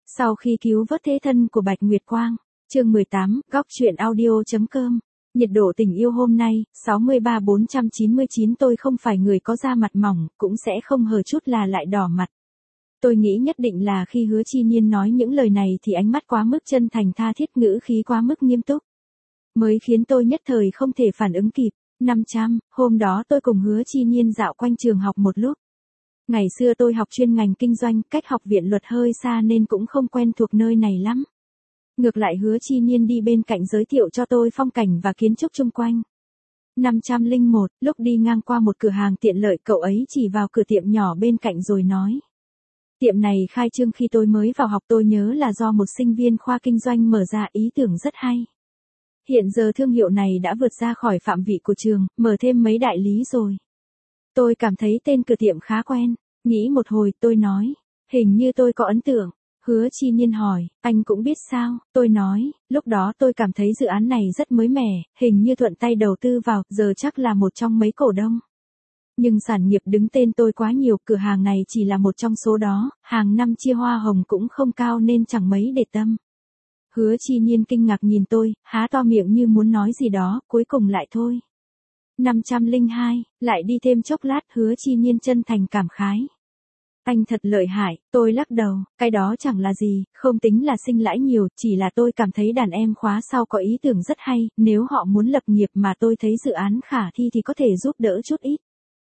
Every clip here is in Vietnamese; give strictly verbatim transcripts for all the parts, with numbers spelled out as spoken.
Sau khi cứu vớt thế thân của Bạch Nguyệt Quang, chương mười tám, góc truyện audio.com. Nhiệt độ tình yêu hôm nay, sáu mươi ba bốn trăm chín mươi chín. Tôi không phải người có da mặt mỏng, cũng sẽ không hờ chút là lại đỏ mặt. Tôi nghĩ nhất định là khi Hứa Chi Nhiên nói những lời này thì ánh mắt quá mức chân thành tha thiết, ngữ khí quá mức nghiêm túc, mới khiến tôi nhất thời không thể phản ứng kịp. năm trăm, hôm đó tôi cùng Hứa Chi Nhiên dạo quanh trường học một lúc. Ngày xưa tôi học chuyên ngành kinh doanh, cách học viện luật hơi xa nên cũng không quen thuộc nơi này lắm. Ngược lại Hứa Chi Nhiên đi bên cạnh giới thiệu cho tôi phong cảnh và kiến trúc chung quanh. năm trăm lẻ một, lúc đi ngang qua một cửa hàng tiện lợi, cậu ấy chỉ vào cửa tiệm nhỏ bên cạnh rồi nói. Tiệm này khai trương khi tôi mới vào học, tôi nhớ là do một sinh viên khoa kinh doanh mở ra, ý tưởng rất hay. Hiện giờ thương hiệu này đã vượt ra khỏi phạm vị của trường, mở thêm mấy đại lý rồi. Tôi cảm thấy tên cửa tiệm khá quen, nghĩ một hồi tôi nói, hình như tôi có ấn tượng. Hứa Chi Nhiên hỏi, anh cũng biết sao? Tôi nói, lúc đó tôi cảm thấy dự án này rất mới mẻ, hình như thuận tay đầu tư vào, giờ chắc là một trong mấy cổ đông. Nhưng sản nghiệp đứng tên tôi quá nhiều, cửa hàng này chỉ là một trong số đó, hàng năm chia hoa hồng cũng không cao nên chẳng mấy để tâm. Hứa Chi Nhiên kinh ngạc nhìn tôi, há to miệng như muốn nói gì đó, cuối cùng lại thôi. năm trăm lẻ hai, lại đi thêm chốc lát, Hứa Chi Nhiên chân thành cảm khái. Anh thật lợi hại. Tôi lắc đầu, cái đó chẳng là gì, không tính là sinh lãi nhiều, chỉ là tôi cảm thấy đàn em khóa sau có ý tưởng rất hay, nếu họ muốn lập nghiệp mà tôi thấy dự án khả thi thì có thể giúp đỡ chút ít.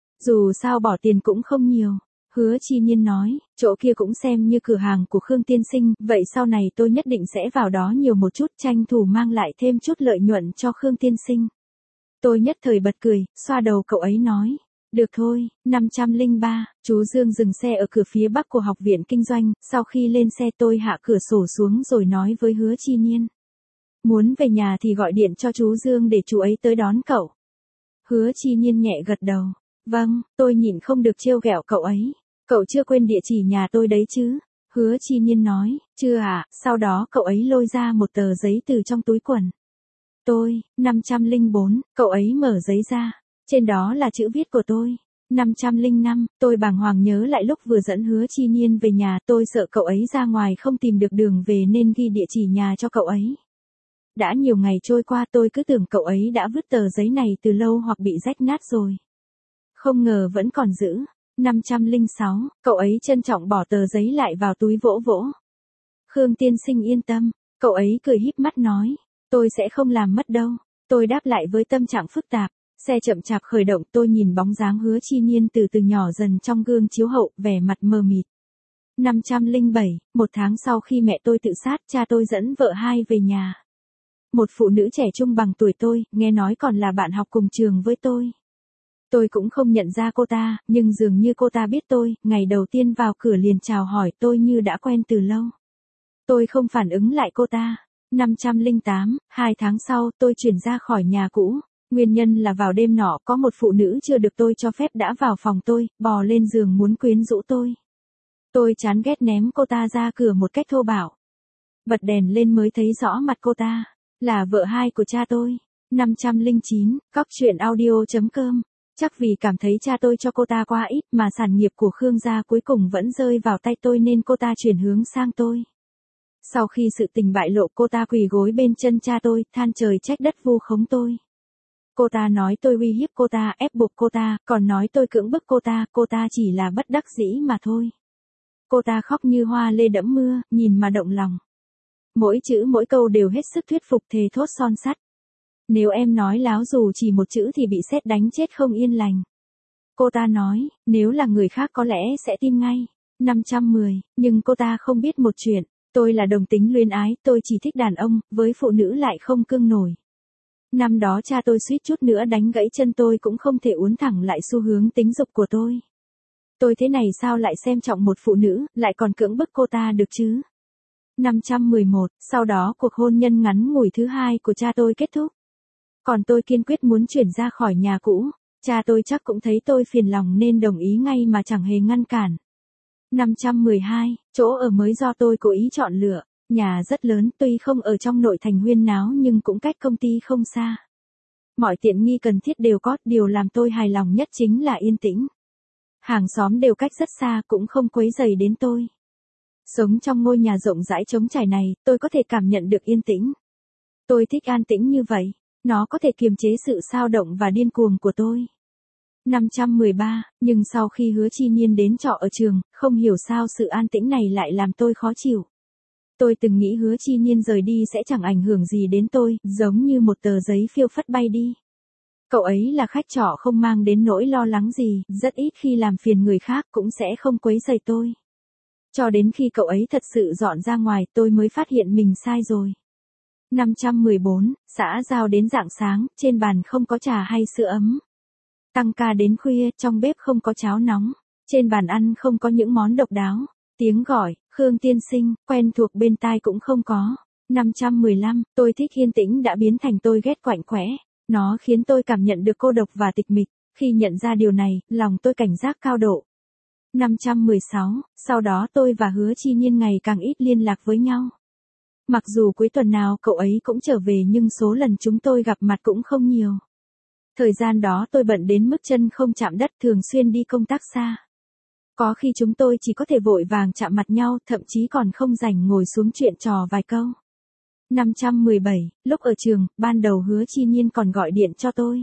Dù sao bỏ tiền cũng không nhiều. Hứa Chi Nhiên nói, chỗ kia cũng xem như cửa hàng của Khương tiên sinh, vậy sau này tôi nhất định sẽ vào đó nhiều một chút, tranh thủ mang lại thêm chút lợi nhuận cho Khương tiên sinh. Tôi nhất thời bật cười, xoa đầu cậu ấy nói. Được thôi. năm trăm lẻ ba, chú Dương dừng xe ở cửa phía bắc của học viện kinh doanh, sau khi lên xe tôi hạ cửa sổ xuống rồi nói với Hứa Chi Nhiên. Muốn về nhà thì gọi điện cho chú Dương để chú ấy tới đón cậu. Hứa Chi Nhiên nhẹ gật đầu. Vâng, tôi nhịn không được trêu ghẹo cậu ấy. Cậu chưa quên địa chỉ nhà tôi đấy chứ? Hứa Chi Nhiên nói, chưa ạ. Sau đó cậu ấy lôi ra một tờ giấy từ trong túi quần. Tôi, năm trăm lẻ bốn, cậu ấy mở giấy ra. Trên đó là chữ viết của tôi. năm trăm lẻ năm, tôi bàng hoàng nhớ lại lúc vừa dẫn Hứa Chi Nhiên về nhà, tôi sợ cậu ấy ra ngoài không tìm được đường về nên ghi địa chỉ nhà cho cậu ấy. Đã nhiều ngày trôi qua, tôi cứ tưởng cậu ấy đã vứt tờ giấy này từ lâu hoặc bị rách nát rồi. Không ngờ vẫn còn giữ. năm trăm lẻ sáu, cậu ấy trân trọng bỏ tờ giấy lại vào túi vỗ vỗ. Khương tiên sinh yên tâm, cậu ấy cười híp mắt nói, tôi sẽ không làm mất đâu. Tôi đáp lại với tâm trạng phức tạp. Xe chậm chạp khởi động, tôi nhìn bóng dáng Hứa Chi Nhiên từ từ nhỏ dần trong gương chiếu hậu, vẻ mặt mờ mịt. năm trăm lẻ bảy, một tháng sau khi mẹ tôi tự sát, cha tôi dẫn vợ hai về nhà. Một phụ nữ trẻ trung bằng tuổi tôi, nghe nói còn là bạn học cùng trường với tôi. Tôi cũng không nhận ra cô ta, nhưng dường như cô ta biết tôi, ngày đầu tiên vào cửa liền chào hỏi tôi như đã quen từ lâu. Tôi không phản ứng lại cô ta. năm trăm lẻ tám, hai tháng sau, tôi chuyển ra khỏi nhà cũ. Nguyên nhân là vào đêm nọ có một phụ nữ chưa được tôi cho phép đã vào phòng tôi, bò lên giường muốn quyến rũ tôi. Tôi chán ghét ném cô ta ra cửa một cách thô bạo. Bật đèn lên mới thấy rõ mặt cô ta, là vợ hai của cha tôi. năm trăm lẻ chín, góc truyện audio.com. Chắc vì cảm thấy cha tôi cho cô ta quá ít mà sản nghiệp của Khương gia cuối cùng vẫn rơi vào tay tôi nên cô ta chuyển hướng sang tôi. Sau khi sự tình bại lộ, cô ta quỳ gối bên chân cha tôi, than trời trách đất vu khống tôi. Cô ta nói tôi uy hiếp cô ta, ép buộc cô ta, còn nói tôi cưỡng bức cô ta, cô ta chỉ là bất đắc dĩ mà thôi. Cô ta khóc như hoa lê đẫm mưa, nhìn mà động lòng. Mỗi chữ mỗi câu đều hết sức thuyết phục, thề thốt son sắt. Nếu em nói láo dù chỉ một chữ thì bị sét đánh chết không yên lành. Cô ta nói, nếu là người khác có lẽ sẽ tin ngay. năm trăm mười, nhưng cô ta không biết một chuyện, tôi là đồng tính luyến ái, tôi chỉ thích đàn ông, với phụ nữ lại không cương nổi. Năm đó cha tôi suýt chút nữa đánh gãy chân tôi cũng không thể uốn thẳng lại xu hướng tính dục của tôi. Tôi thế này sao lại xem trọng một phụ nữ, lại còn cưỡng bức cô ta được chứ? năm trăm mười một, sau đó cuộc hôn nhân ngắn ngủi thứ hai của cha tôi kết thúc. Còn tôi kiên quyết muốn chuyển ra khỏi nhà cũ, cha tôi chắc cũng thấy tôi phiền lòng nên đồng ý ngay mà chẳng hề ngăn cản. năm trăm mười hai, chỗ ở mới do tôi cố ý chọn lựa. Nhà rất lớn, tuy không ở trong nội thành huyên náo nhưng cũng cách công ty không xa. Mọi tiện nghi cần thiết đều có, điều làm tôi hài lòng nhất chính là yên tĩnh. Hàng xóm đều cách rất xa cũng không quấy rầy đến tôi. Sống trong ngôi nhà rộng rãi trống trải này, tôi có thể cảm nhận được yên tĩnh. Tôi thích an tĩnh như vậy, nó có thể kiềm chế sự xao động và điên cuồng của tôi. năm trăm mười ba, nhưng sau khi Hứa Chi Nhiên đến trọ ở trường, không hiểu sao sự an tĩnh này lại làm tôi khó chịu. Tôi từng nghĩ Hứa Chi Nhiên rời đi sẽ chẳng ảnh hưởng gì đến tôi, giống như một tờ giấy phiêu phất bay đi. Cậu ấy là khách trọ không mang đến nỗi lo lắng gì, rất ít khi làm phiền người khác cũng sẽ không quấy rầy tôi. Cho đến khi cậu ấy thật sự dọn ra ngoài tôi mới phát hiện mình sai rồi. năm trăm mười bốn, xã giao đến rạng sáng, trên bàn không có trà hay sữa ấm. Tăng ca đến khuya, trong bếp không có cháo nóng. Trên bàn ăn không có những món độc đáo. Tiếng gọi, Khương tiên sinh, quen thuộc bên tai cũng không có. năm trăm mười lăm, tôi thích yên tĩnh đã biến thành tôi ghét quạnh quẽ. Nó khiến tôi cảm nhận được cô độc và tịch mịch. Khi nhận ra điều này, lòng tôi cảnh giác cao độ. năm trăm mười sáu, sau đó tôi và Hứa Chi Nhiên ngày càng ít liên lạc với nhau. Mặc dù cuối tuần nào cậu ấy cũng trở về nhưng số lần chúng tôi gặp mặt cũng không nhiều. Thời gian đó tôi bận đến mức chân không chạm đất, thường xuyên đi công tác xa. Có khi chúng tôi chỉ có thể vội vàng chạm mặt nhau, thậm chí còn không rảnh ngồi xuống chuyện trò vài câu. năm trăm mười bảy, lúc ở trường, ban đầu Hứa Chi Nhiên còn gọi điện cho tôi.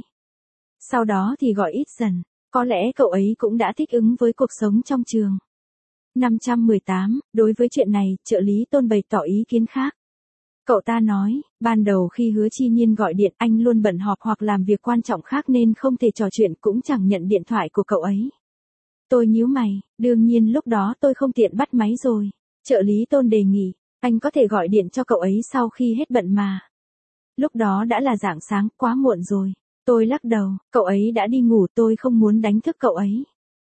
Sau đó thì gọi ít dần, có lẽ cậu ấy cũng đã thích ứng với cuộc sống trong trường. năm trăm mười tám, đối với chuyện này, trợ lý Tôn bày tỏ ý kiến khác. Cậu ta nói, ban đầu khi Hứa Chi Nhiên gọi điện anh luôn bận họp hoặc làm việc quan trọng khác nên không thể trò chuyện cũng chẳng nhận điện thoại của cậu ấy. Tôi nhíu mày, đương nhiên lúc đó tôi không tiện bắt máy rồi. Trợ lý Tôn đề nghị, anh có thể gọi điện cho cậu ấy sau khi hết bận mà. Lúc đó đã là rạng sáng, quá muộn rồi. Tôi lắc đầu, cậu ấy đã đi ngủ, tôi không muốn đánh thức cậu ấy.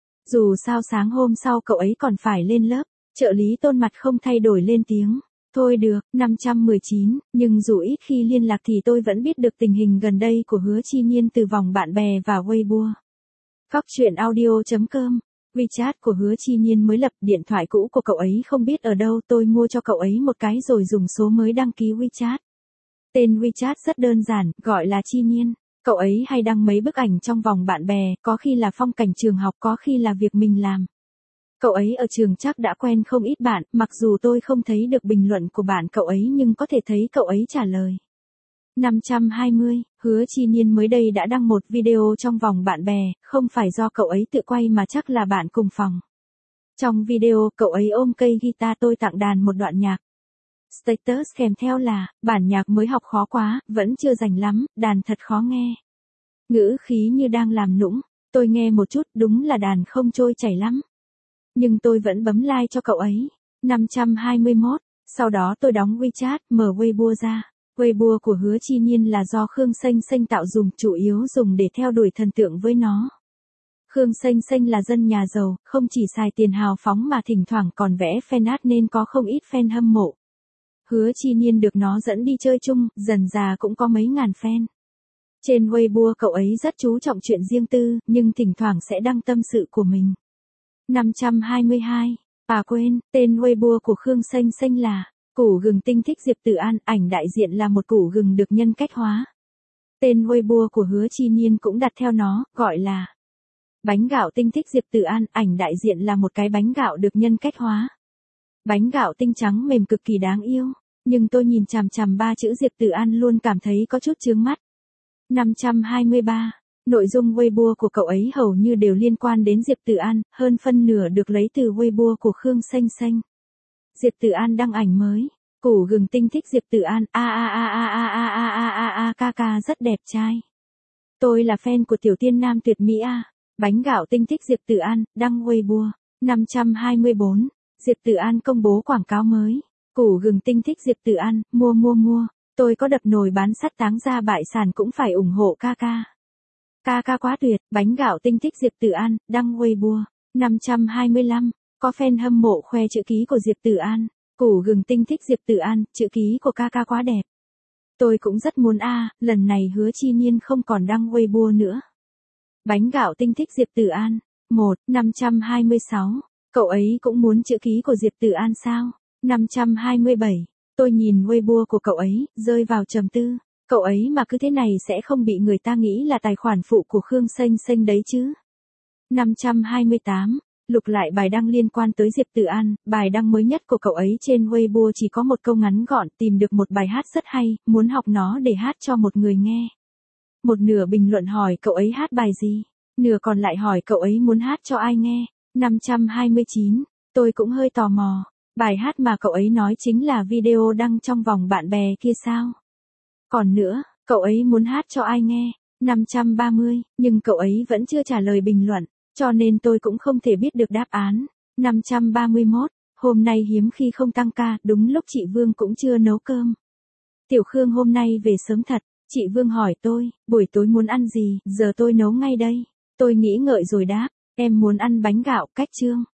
Dù sao sáng hôm sau cậu ấy còn phải lên lớp. Trợ lý Tôn mặt không thay đổi lên tiếng. Thôi được, năm trăm mười chín, nhưng dù ít khi liên lạc thì tôi vẫn biết được tình hình gần đây của Hứa Chi Nhiên từ vòng bạn bè và Weibo. Góc truyện audio chấm com, WeChat của Hứa Chi Nhiên mới lập, điện thoại cũ của cậu ấy không biết ở đâu, tôi mua cho cậu ấy một cái rồi dùng số mới đăng ký WeChat. Tên WeChat rất đơn giản, gọi là Chi Nhiên. Cậu ấy hay đăng mấy bức ảnh trong vòng bạn bè, có khi là phong cảnh trường học, có khi là việc mình làm. Cậu ấy ở trường chắc đã quen không ít bạn, mặc dù tôi không thấy được bình luận của bạn cậu ấy nhưng có thể thấy cậu ấy trả lời. năm trăm hai mươi, Hứa Chi Nhiên mới đây đã đăng một video trong vòng bạn bè, không phải do cậu ấy tự quay mà chắc là bạn cùng phòng. Trong video, cậu ấy ôm cây guitar tôi tặng đàn một đoạn nhạc. Status kèm theo là, bản nhạc mới học khó quá, vẫn chưa rành lắm, đàn thật khó nghe. Ngữ khí như đang làm nũng, tôi nghe một chút, đúng là đàn không trôi chảy lắm. Nhưng tôi vẫn bấm like cho cậu ấy. năm trăm hai mươi mốt, sau đó tôi đóng WeChat, mở Weibo ra. Weibo của Hứa Chi Nhiên là do Khương Xanh Xanh tạo dùng, chủ yếu dùng để theo đuổi thần tượng với nó. Khương Xanh Xanh là dân nhà giàu, không chỉ xài tiền hào phóng mà thỉnh thoảng còn vẽ fan art nên có không ít fan hâm mộ. Hứa Chi Nhiên được nó dẫn đi chơi chung, dần già cũng có mấy ngàn fan. Trên Weibo cậu ấy rất chú trọng chuyện riêng tư, nhưng thỉnh thoảng sẽ đăng tâm sự của mình. năm trăm hai mươi hai, à quên, tên Weibo của Khương Xanh Xanh là củ gừng tinh thích Diệp Tử An, ảnh đại diện là một củ gừng được nhân cách hóa. Tên Weibo của Hứa Chi Nhiên cũng đặt theo nó, gọi là bánh gạo tinh thích Diệp Tử An, ảnh đại diện là một cái bánh gạo được nhân cách hóa. Bánh gạo tinh trắng mềm cực kỳ đáng yêu, nhưng tôi nhìn chằm chằm ba chữ Diệp Tử An luôn cảm thấy có chút chướng mắt. năm trăm hai mươi ba, nội dung Weibo của cậu ấy hầu như đều liên quan đến Diệp Tử An, hơn phân nửa được lấy từ Weibo của Khương Xanh Xanh. Diệp Tử An đăng ảnh mới, củ gừng tinh thích Diệp Tử An, a a a a a a a a a a ca ca rất đẹp trai. Tôi là fan của tiểu tiên nam tuyệt mỹ a. Bánh gạo tinh thích Diệp Tử An, đăng Weibo. năm trăm hai mươi bốn, Diệp Tử An công bố quảng cáo mới. Củ gừng tinh thích Diệp Tử An, mua mua mua. Tôi có đập nồi bán sắt táng ra bại sản cũng phải ủng hộ ca ca. Ca ca quá tuyệt, bánh gạo tinh thích Diệp Tử An, đăng Weibo. năm trăm hai mươi lăm, có fan hâm mộ khoe chữ ký của Diệp Tử An. Củ gừng tinh thích Diệp Tử An, chữ ký của ca ca quá đẹp. Tôi cũng rất muốn a, à, lần này Hứa Chi Nhiên không còn đăng Weibo nữa. Bánh gạo tinh thích Diệp Tử An. một, năm trăm hai mươi sáu, cậu ấy cũng muốn chữ ký của Diệp Tử An sao? năm trăm hai mươi bảy, tôi nhìn Weibo của cậu ấy, rơi vào trầm tư. Cậu ấy mà cứ thế này sẽ không bị người ta nghĩ là tài khoản phụ của Khương Xanh Xanh đấy chứ. năm trăm hai mươi tám, Lục lại bài đăng liên quan tới Diệp Tử An, bài đăng mới nhất của cậu ấy trên Weibo chỉ có một câu ngắn gọn, tìm được một bài hát rất hay, muốn học nó để hát cho một người nghe. Một nửa bình luận hỏi cậu ấy hát bài gì, nửa còn lại hỏi cậu ấy muốn hát cho ai nghe. năm trăm hai mươi chín, tôi cũng hơi tò mò, bài hát mà cậu ấy nói chính là video đăng trong vòng bạn bè kia sao? Còn nữa, cậu ấy muốn hát cho ai nghe? năm trăm ba mươi, nhưng cậu ấy vẫn chưa trả lời bình luận, cho nên tôi cũng không thể biết được đáp án. năm trăm ba mươi mốt, hôm nay hiếm khi không tăng ca, đúng lúc chị Vương cũng chưa nấu cơm. Tiểu Khương hôm nay về sớm thật, chị Vương hỏi tôi, buổi tối muốn ăn gì, giờ tôi nấu ngay đây. Tôi nghĩ ngợi rồi đáp, em muốn ăn bánh gạo cách trương.